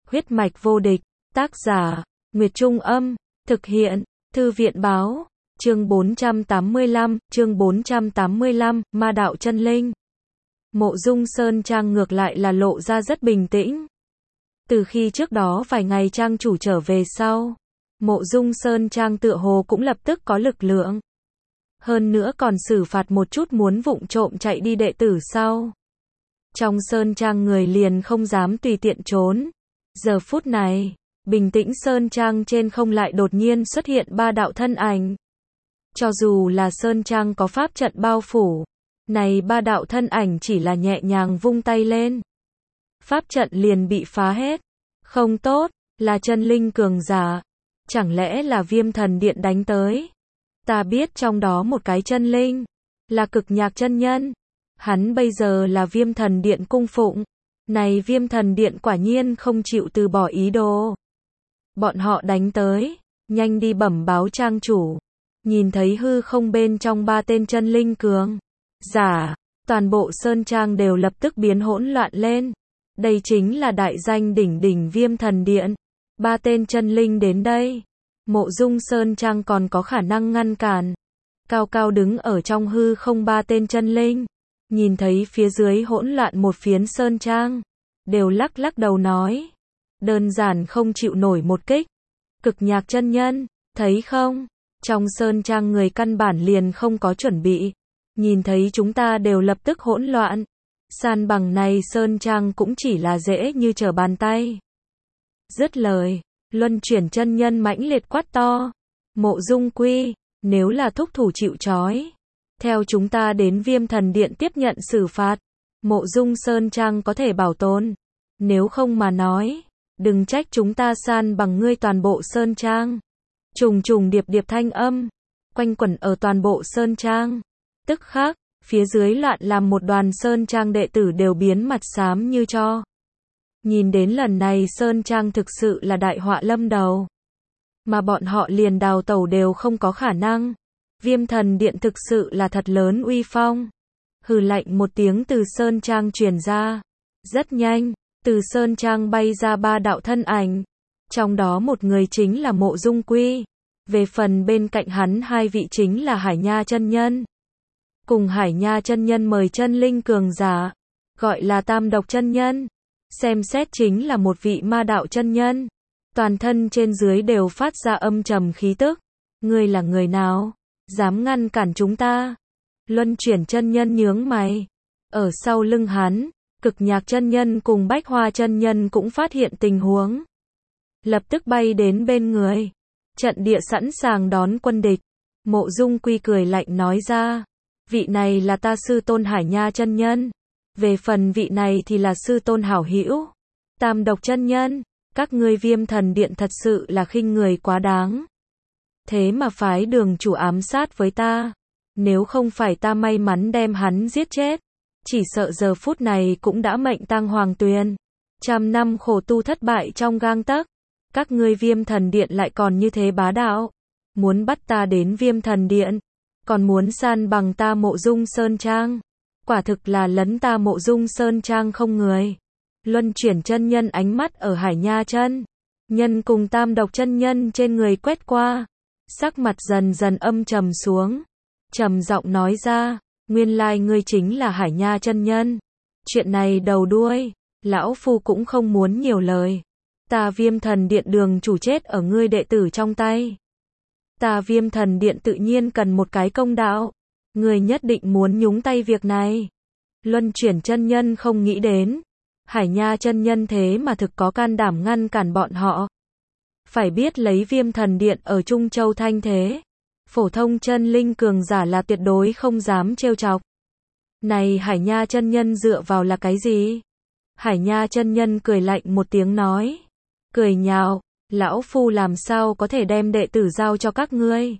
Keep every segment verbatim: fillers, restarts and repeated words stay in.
Huyết mạch vô địch, tác giả, Nguyệt Trung Âm, thực hiện, Thư viện báo, chương bốn trăm tám mươi lăm, chương bốn trăm tám mươi lăm, Ma đạo chân linh. Mộ Dung Sơn Trang ngược lại là lộ ra rất bình tĩnh. Từ khi trước đó vài ngày trang chủ trở về sau, Mộ Dung Sơn Trang tựa hồ cũng lập tức có lực lượng. Hơn nữa còn xử phạt một chút muốn vụng trộm chạy đi đệ tử sau. Trong Sơn Trang người liền không dám tùy tiện trốn. Giờ phút này, bình tĩnh Sơn Trang trên không lại đột nhiên xuất hiện ba đạo thân ảnh. Cho dù là Sơn Trang có pháp trận bao phủ, này ba đạo thân ảnh chỉ là nhẹ nhàng vung tay lên, pháp trận liền bị phá hết. Không tốt, là chân linh cường giả. Chẳng lẽ là Viêm Thần Điện đánh tới? Ta biết trong đó một cái chân linh, là Cực Nhạc chân nhân. Hắn bây giờ là Viêm Thần Điện cung phụng. Này Viêm Thần Điện quả nhiên không chịu từ bỏ ý đồ. Bọn họ đánh tới, nhanh đi bẩm báo trang chủ. Nhìn thấy hư không bên trong ba tên chân linh cường giả, toàn bộ Sơn Trang đều lập tức biến hỗn loạn lên. Đây chính là đại danh đỉnh đỉnh Viêm Thần Điện. Ba tên chân linh đến đây, Mộ Dung Sơn Trang còn có khả năng ngăn cản. Cao cao đứng ở trong hư không ba tên chân linh, nhìn thấy phía dưới hỗn loạn một phiến Sơn Trang, đều lắc lắc đầu nói, đơn giản không chịu nổi một kích. Cực Nhạc chân nhân, thấy không? Trong Sơn Trang người căn bản liền không có chuẩn bị. Nhìn thấy chúng ta đều lập tức hỗn loạn. San bằng này Sơn Trang cũng chỉ là dễ như trở bàn tay. Dứt lời, Luân Chuyển chân nhân mãnh liệt quát to. Mộ Dung Quy, nếu là thúc thủ chịu trói, theo chúng ta đến Viêm Thần Điện tiếp nhận xử phạt. Mộ Dung Sơn Trang có thể bảo tồn. Nếu không mà nói, đừng trách chúng ta san bằng ngươi toàn bộ Sơn Trang. Trùng trùng điệp điệp thanh âm quanh quẩn ở toàn bộ Sơn Trang. Tức khắc, phía dưới loạn làm một đoàn Sơn Trang đệ tử đều biến mặt xám như tro. Nhìn đến lần này Sơn Trang thực sự là đại họa lâm đầu. Mà bọn họ liền đào tẩu đều không có khả năng. Viêm Thần Điện thực sự là thật lớn uy phong. Hừ lạnh một tiếng từ Sơn Trang truyền ra. Rất nhanh, từ Sơn Trang bay ra ba đạo thân ảnh. Trong đó một người chính là Mộ Dung Quy. Về phần bên cạnh hắn hai vị chính là Hải Nha chân nhân. Cùng Hải Nha chân nhân mời chân linh cường giả, gọi là Tam Độc chân nhân. Xem xét chính là một vị ma đạo chân nhân. Toàn thân trên dưới đều phát ra âm trầm khí tức. Ngươi là người nào? Dám ngăn cản chúng ta? Luân Chuyển chân nhân nhướng mày. Ở sau lưng hắn, Cực Nhạc chân nhân cùng Bách Hoa chân nhân cũng phát hiện tình huống. Lập tức bay đến bên người. Trận địa sẵn sàng đón quân địch. Mộ Dung Quy cười lạnh nói ra. Vị này là ta sư tôn Hải Nha chân nhân. Về phần vị này thì là sư tôn hảo hữu Tam Độc chân nhân. Các ngươi Viêm Thần Điện thật sự là khinh người quá đáng. Thế mà phái đường chủ ám sát với ta. Nếu không phải ta may mắn đem hắn giết chết, chỉ sợ giờ phút này cũng đã mệnh tang hoàng tuyền. Trăm năm khổ tu thất bại trong gang tấc. Các ngươi Viêm Thần Điện lại còn như thế bá đạo. Muốn bắt ta đến Viêm Thần Điện, còn muốn san bằng ta Mộ Dung Sơn Trang. Quả thực là lấn ta Mộ Dung Sơn Trang không người. Luân Chuyển chân nhân ánh mắt ở Hải Nha chân nhân cùng Tam Độc chân nhân trên người quét qua. Sắc mặt dần dần âm trầm xuống. Trầm giọng nói ra, nguyên lai ngươi chính là Hải Nha chân nhân. Chuyện này đầu đuôi, lão phu cũng không muốn nhiều lời. Ta Viêm Thần Điện đường chủ chết ở ngươi đệ tử trong tay. Ta Viêm Thần Điện tự nhiên cần một cái công đạo. Ngươi nhất định muốn nhúng tay việc này. Luân Chuyển chân nhân không nghĩ đến. Hải Nha chân nhân thế mà thực có can đảm ngăn cản bọn họ. Phải biết lấy Viêm Thần Điện ở Trung Châu thanh thế. Phổ thông chân linh cường giả là tuyệt đối không dám trêu chọc. Này Hải Nha chân nhân dựa vào là cái gì? Hải Nha chân nhân cười lạnh một tiếng nói. Cười nhạo, lão phu làm sao có thể đem đệ tử giao cho các ngươi.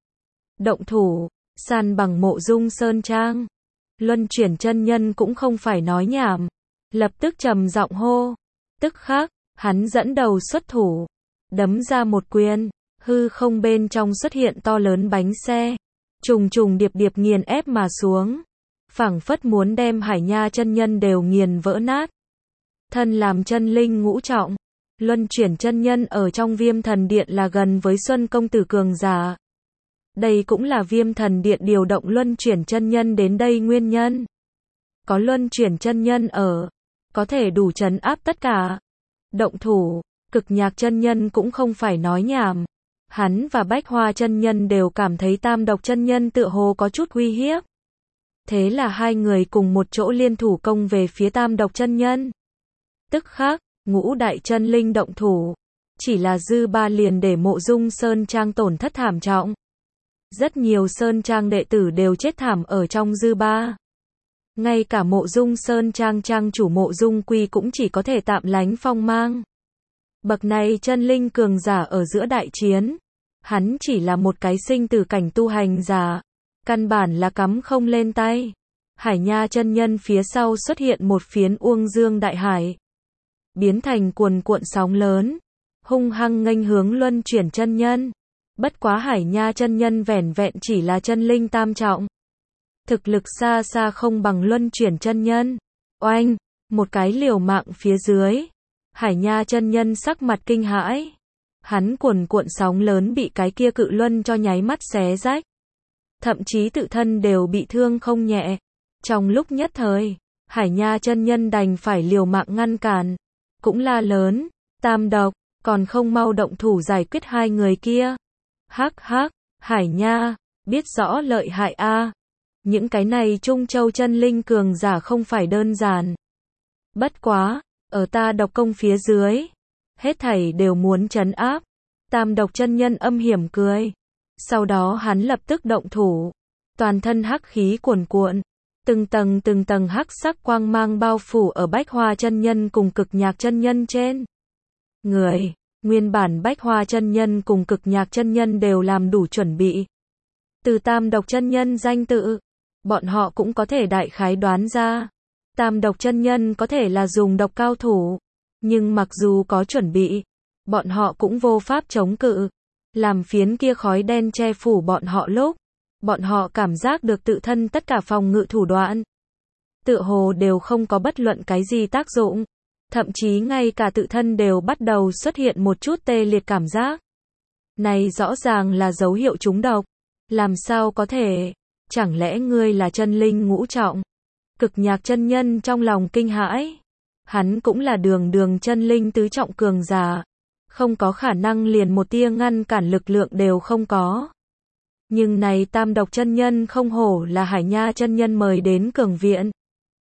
Động thủ, san bằng Mộ Dung Sơn Trang. Luân Chuyển chân nhân cũng không phải nói nhảm. Lập tức trầm giọng hô. Tức khắc, hắn dẫn đầu xuất thủ. Đấm ra một quyền. Hư không bên trong xuất hiện to lớn bánh xe. Trùng trùng điệp điệp nghiền ép mà xuống. Phảng phất muốn đem Hải Nha chân nhân đều nghiền vỡ nát. Thân làm chân linh ngũ trọng. Luân Chuyển chân nhân ở trong Viêm Thần Điện là gần với Xuân công tử cường giả. Đây cũng là Viêm Thần Điện điều động Luân Chuyển chân nhân đến đây nguyên nhân. Có Luân Chuyển chân nhân ở, có thể đủ trấn áp tất cả. Động thủ, Cực Nhạc chân nhân cũng không phải nói nhảm. Hắn và Bách Hoa chân nhân đều cảm thấy Tam Độc chân nhân tựa hồ có chút uy hiếp. Thế là hai người cùng một chỗ liên thủ công về phía Tam Độc chân nhân. Tức khắc, Ngũ đại chân linh động thủ. Chỉ là dư ba liền để Mộ Dung Sơn Trang tổn thất thảm trọng. Rất nhiều Sơn Trang đệ tử đều chết thảm ở trong dư ba. Ngay cả Mộ Dung Sơn Trang trang chủ Mộ Dung Quy cũng chỉ có thể tạm lánh phong mang. Bậc này chân linh cường giả ở giữa đại chiến. Hắn chỉ là một cái sinh tử cảnh tu hành giả. Căn bản là cắm không lên tay. Hải Nha chân nhân phía sau xuất hiện một phiến uông dương đại hải. Biến thành cuồn cuộn sóng lớn. Hung hăng nghênh hướng Luân Chuyển chân nhân. Bất quá Hải Nha chân nhân vẻn vẹn chỉ là chân linh tam trọng. Thực lực xa xa không bằng Luân Chuyển chân nhân. Oanh, một cái liều mạng phía dưới. Hải Nha chân nhân sắc mặt kinh hãi. Hắn cuồn cuộn sóng lớn bị cái kia cự luân cho nháy mắt xé rách. Thậm chí tự thân đều bị thương không nhẹ. Trong lúc nhất thời, Hải Nha chân nhân đành phải liều mạng ngăn cản. Cũng la lớn, Tam Độc, còn không mau động thủ giải quyết hai người kia. Hắc hắc, Hải Nha, biết rõ lợi hại a. Những cái này Trung Châu chân linh cường giả không phải đơn giản. Bất quá, ở ta độc công phía dưới, hết thảy đều muốn trấn áp. Tam Độc chân nhân âm hiểm cười. Sau đó hắn lập tức động thủ. Toàn thân hắc khí cuồn cuộn. Từng tầng từng tầng hắc sắc quang mang bao phủ ở Bách Hoa chân nhân cùng Cực Nhạc chân nhân trên. Người, nguyên bản Bách Hoa chân nhân cùng Cực Nhạc chân nhân đều làm đủ chuẩn bị. Từ Tam Độc chân nhân danh tự, bọn họ cũng có thể đại khái đoán ra. Tam Độc chân nhân có thể là dùng độc cao thủ. Nhưng mặc dù có chuẩn bị, bọn họ cũng vô pháp chống cự. Làm phiến kia khói đen che phủ bọn họ lúc, bọn họ cảm giác được tự thân tất cả phòng ngự thủ đoạn. Tựa hồ đều không có bất luận cái gì tác dụng. Thậm chí ngay cả tự thân đều bắt đầu xuất hiện một chút tê liệt cảm giác. Này rõ ràng là dấu hiệu trúng độc. Làm sao có thể? Chẳng lẽ ngươi là chân linh ngũ trọng? Cực Nhạc chân nhân trong lòng kinh hãi. Hắn cũng là đường đường chân linh tứ trọng cường giả. Không có khả năng liền một tia ngăn cản lực lượng đều không có. Nhưng này Tam Độc chân nhân không hổ là Hải Nha chân nhân mời đến cường viện.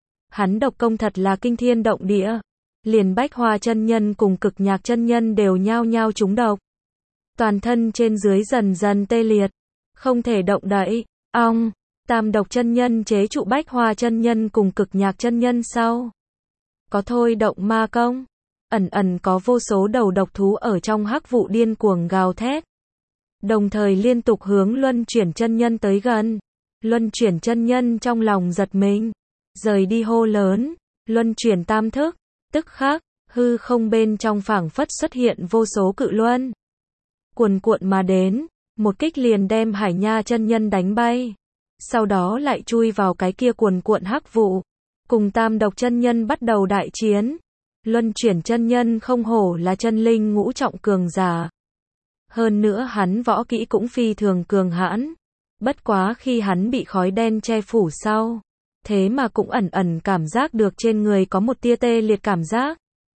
Hắn độc công thật là kinh thiên động địa. Liền Bách Hoa chân nhân cùng Cực Nhạc chân nhân đều nhao nhao trúng độc. Toàn thân trên dưới dần dần tê liệt. Không thể động đậy. Ong, Tam Độc chân nhân chế trụ Bách Hoa chân nhân cùng Cực Nhạc chân nhân sau. Có thôi động ma công. Ẩn ẩn có vô số đầu độc thú ở trong hắc vụ điên cuồng gào thét. Đồng thời liên tục hướng Luân Chuyển chân nhân tới gần. Luân Chuyển chân nhân trong lòng giật mình. Rời đi hô lớn. Luân Chuyển tam thức. Tức khắc, hư không bên trong phảng phất xuất hiện vô số cự luân. Cuồn cuộn mà đến. Một kích liền đem Hải Nha chân nhân đánh bay. Sau đó lại chui vào cái kia cuồn cuộn hắc vụ. Cùng Tam Độc chân nhân bắt đầu đại chiến. Luân Chuyển chân nhân không hổ là chân linh ngũ trọng cường giả. Hơn nữa hắn võ kỹ cũng phi thường cường hãn. Bất quá khi hắn bị khói đen che phủ sau. Thế mà cũng ẩn ẩn cảm giác được trên người có một tia tê liệt cảm giác.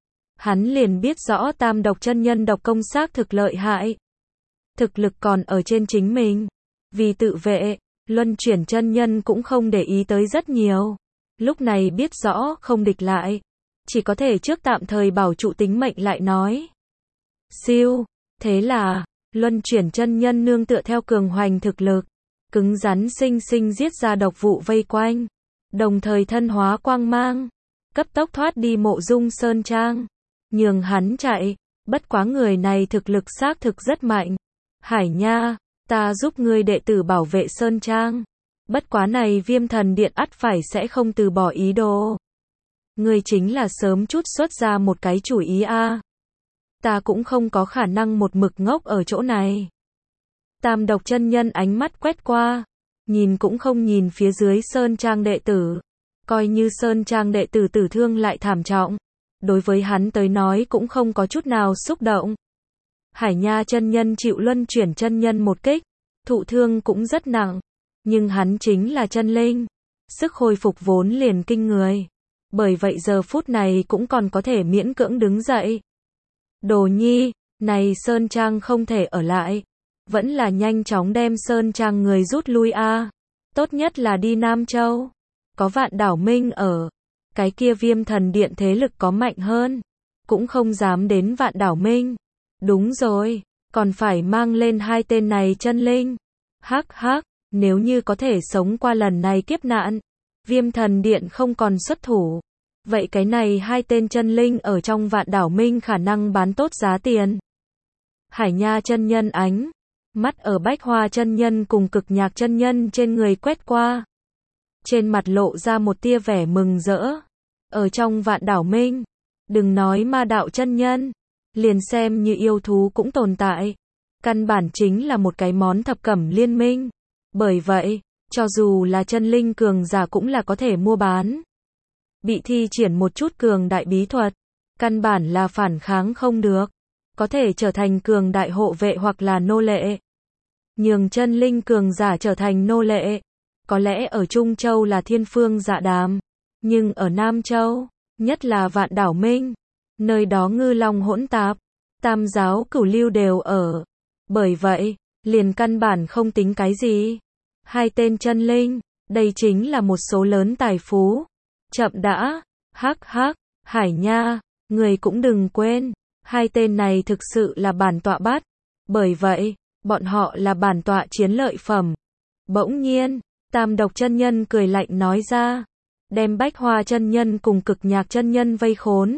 Hắn liền biết rõ Tam Độc chân nhân độc công xác thực lợi hại. Thực lực còn ở trên chính mình. Vì tự vệ, Luân Chuyển chân nhân cũng không để ý tới rất nhiều. Lúc này biết rõ không địch lại. Chỉ có thể trước tạm thời bảo trụ tính mệnh lại nói. Siêu, thế là, Luân Chuyển chân nhân nương tựa theo cường hoành thực lực. Cứng rắn sinh sinh giết ra độc vụ vây quanh. Đồng thời thân hóa quang mang. Cấp tốc thoát đi Mộ Dung Sơn Trang. Nhường hắn chạy. Bất quá người này thực lực xác thực rất mạnh. Hải Nha, ta giúp ngươi đệ tử bảo vệ Sơn Trang. Bất quá này Viêm Thần Điện ắt phải sẽ không từ bỏ ý đồ. Ngươi chính là sớm chút xuất ra một cái chủ ý a. Ta cũng không có khả năng một mực ngốc ở chỗ này. Tam Độc chân nhân ánh mắt quét qua. Nhìn cũng không nhìn phía dưới Sơn Trang đệ tử. Coi như Sơn Trang đệ tử tử thương lại thảm trọng. đối với hắn tới nói cũng không có chút nào xúc động. Hải Nha chân nhân chịu Luân Chuyển chân nhân một kích, thụ thương cũng rất nặng, nhưng hắn chính là chân linh, sức hồi phục vốn liền kinh người, bởi vậy giờ phút này cũng còn có thể miễn cưỡng đứng dậy. Đồ Nhi, này Sơn Trang không thể ở lại, vẫn là nhanh chóng đem Sơn Trang người rút lui a, tốt nhất là đi Nam Châu, có Vạn Đảo Minh ở, cái kia Viêm Thần Điện thế lực có mạnh hơn, cũng không dám đến Vạn Đảo Minh. Đúng rồi, còn phải mang lên hai tên này chân linh. Hắc hắc, nếu như có thể sống qua lần này kiếp nạn, Viêm Thần Điện không còn xuất thủ, vậy cái này hai tên chân linh ở trong Vạn Đảo Minh khả năng bán tốt giá tiền. Hải Nha chân nhân ánh mắt ở Bách Hoa chân nhân cùng Cực Nhạc chân nhân trên người quét qua, trên mặt lộ ra một tia vẻ mừng rỡ. Ở trong Vạn Đảo Minh, đừng nói ma đạo chân nhân, liền xem như yêu thú cũng tồn tại, căn bản chính là một cái món thập cẩm liên minh. Bởi vậy, cho dù là chân linh cường giả cũng là có thể mua bán. Bị thi triển một chút cường đại bí thuật, căn bản là phản kháng không được, có thể trở thành cường đại hộ vệ hoặc là nô lệ. Nhường chân linh cường giả trở thành nô lệ, có lẽ ở Trung Châu là thiên phương dạ đàm, nhưng ở Nam Châu, nhất là Vạn Đảo Minh, nơi đó ngư long hỗn tạp, tam giáo cửu lưu đều ở. Bởi vậy, liền căn bản không tính cái gì. Hai tên chân linh, đây chính là một số lớn tài phú. Chậm đã, hắc hắc, Hải Nha, người cũng đừng quên, hai tên này thực sự là bản tọa bắt. Bởi vậy, bọn họ là bản tọa chiến lợi phẩm. Bỗng nhiên, Tam Độc chân nhân cười lạnh nói ra, đem Bách Hoa chân nhân cùng Cực Nhạc chân nhân vây khốn.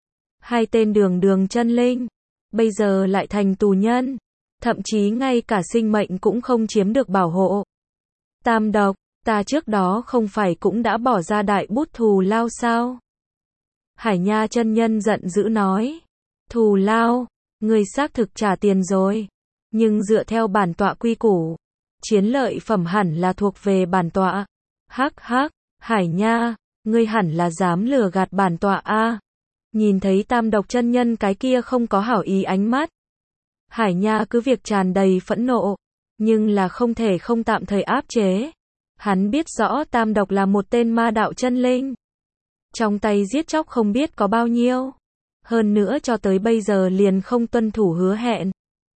Hai tên đường đường chân linh, bây giờ lại thành tù nhân, thậm chí ngay cả sinh mệnh cũng không chiếm được bảo hộ. Tam Độc, ta trước đó không phải cũng đã bỏ ra đại bút thù lao sao? Hải Nha chân nhân giận dữ nói, thù lao, ngươi xác thực trả tiền rồi, nhưng dựa theo bản tọa quy củ, chiến lợi phẩm hẳn là thuộc về bản tọa. Hắc hắc, Hải Nha, ngươi hẳn là dám lừa gạt bản tọa a. Nhìn thấy Tam Độc chân nhân cái kia không có hảo ý ánh mắt, Hải Nha cứ việc tràn đầy phẫn nộ, nhưng là không thể không tạm thời áp chế. Hắn biết rõ Tam Độc là một tên ma đạo chân linh, trong tay giết chóc không biết có bao nhiêu, hơn nữa cho tới bây giờ liền không tuân thủ hứa hẹn.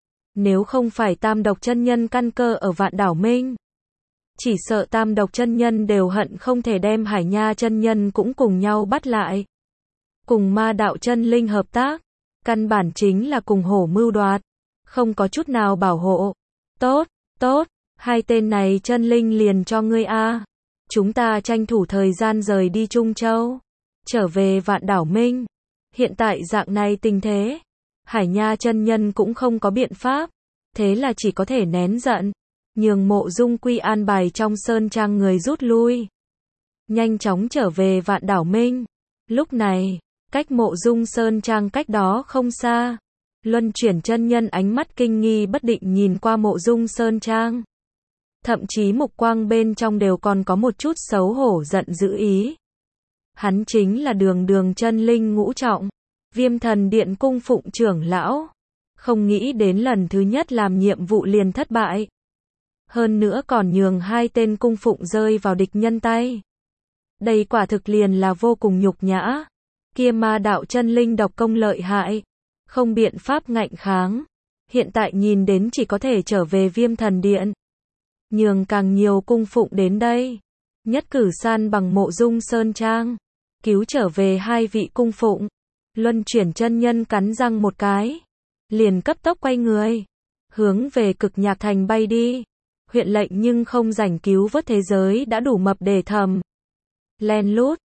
Nếu không phải Tam Độc chân nhân căn cơ ở Vạn Đảo Minh, chỉ sợ Tam Độc chân nhân đều hận không thể đem Hải Nha chân nhân cũng cùng nhau bắt lại. Cùng ma đạo chân linh hợp tác, căn bản chính là cùng hổ mưu đoạt, không có chút nào bảo hộ. Tốt, tốt, hai tên này chân linh liền cho ngươi a. Chúng ta tranh thủ thời gian rời đi Trung Châu, trở về Vạn Đảo Minh. Hiện tại dạng này tình thế, Hải Nha chân nhân cũng không có biện pháp, thế là chỉ có thể nén giận, nhường Mộ Dung Quy an bài trong Sơn Trang người rút lui, nhanh chóng trở về Vạn Đảo Minh. Lúc này, cách Mộ Dung Sơn Trang cách đó không xa, Luân Chuyển chân nhân ánh mắt kinh nghi bất định nhìn qua Mộ Dung Sơn Trang, thậm chí mục quang bên trong đều còn có một chút xấu hổ giận dữ ý. Hắn chính là đường đường chân linh ngũ trọng, Viêm Thần Điện cung phụng trưởng lão, không nghĩ đến lần thứ nhất làm nhiệm vụ liền thất bại, hơn nữa còn nhường hai tên cung phụng rơi vào địch nhân tay. Đây quả thực liền là vô cùng nhục nhã. Kia ma đạo chân linh độc công lợi hại, không biện pháp ngạnh kháng, hiện tại nhìn đến chỉ có thể trở về Viêm Thần Điện, nhường càng nhiều cung phụng đến đây, nhất cử san bằng Mộ Dung Sơn Trang, cứu trở về hai vị cung phụng. Luân Chuyển chân nhân cắn răng một cái, liền cấp tốc quay người, hướng về Cực Nhạc thành bay đi. Huyện lệnh nhưng không rảnh cứu vớt thế giới đã đủ mập để thầm. Len lút,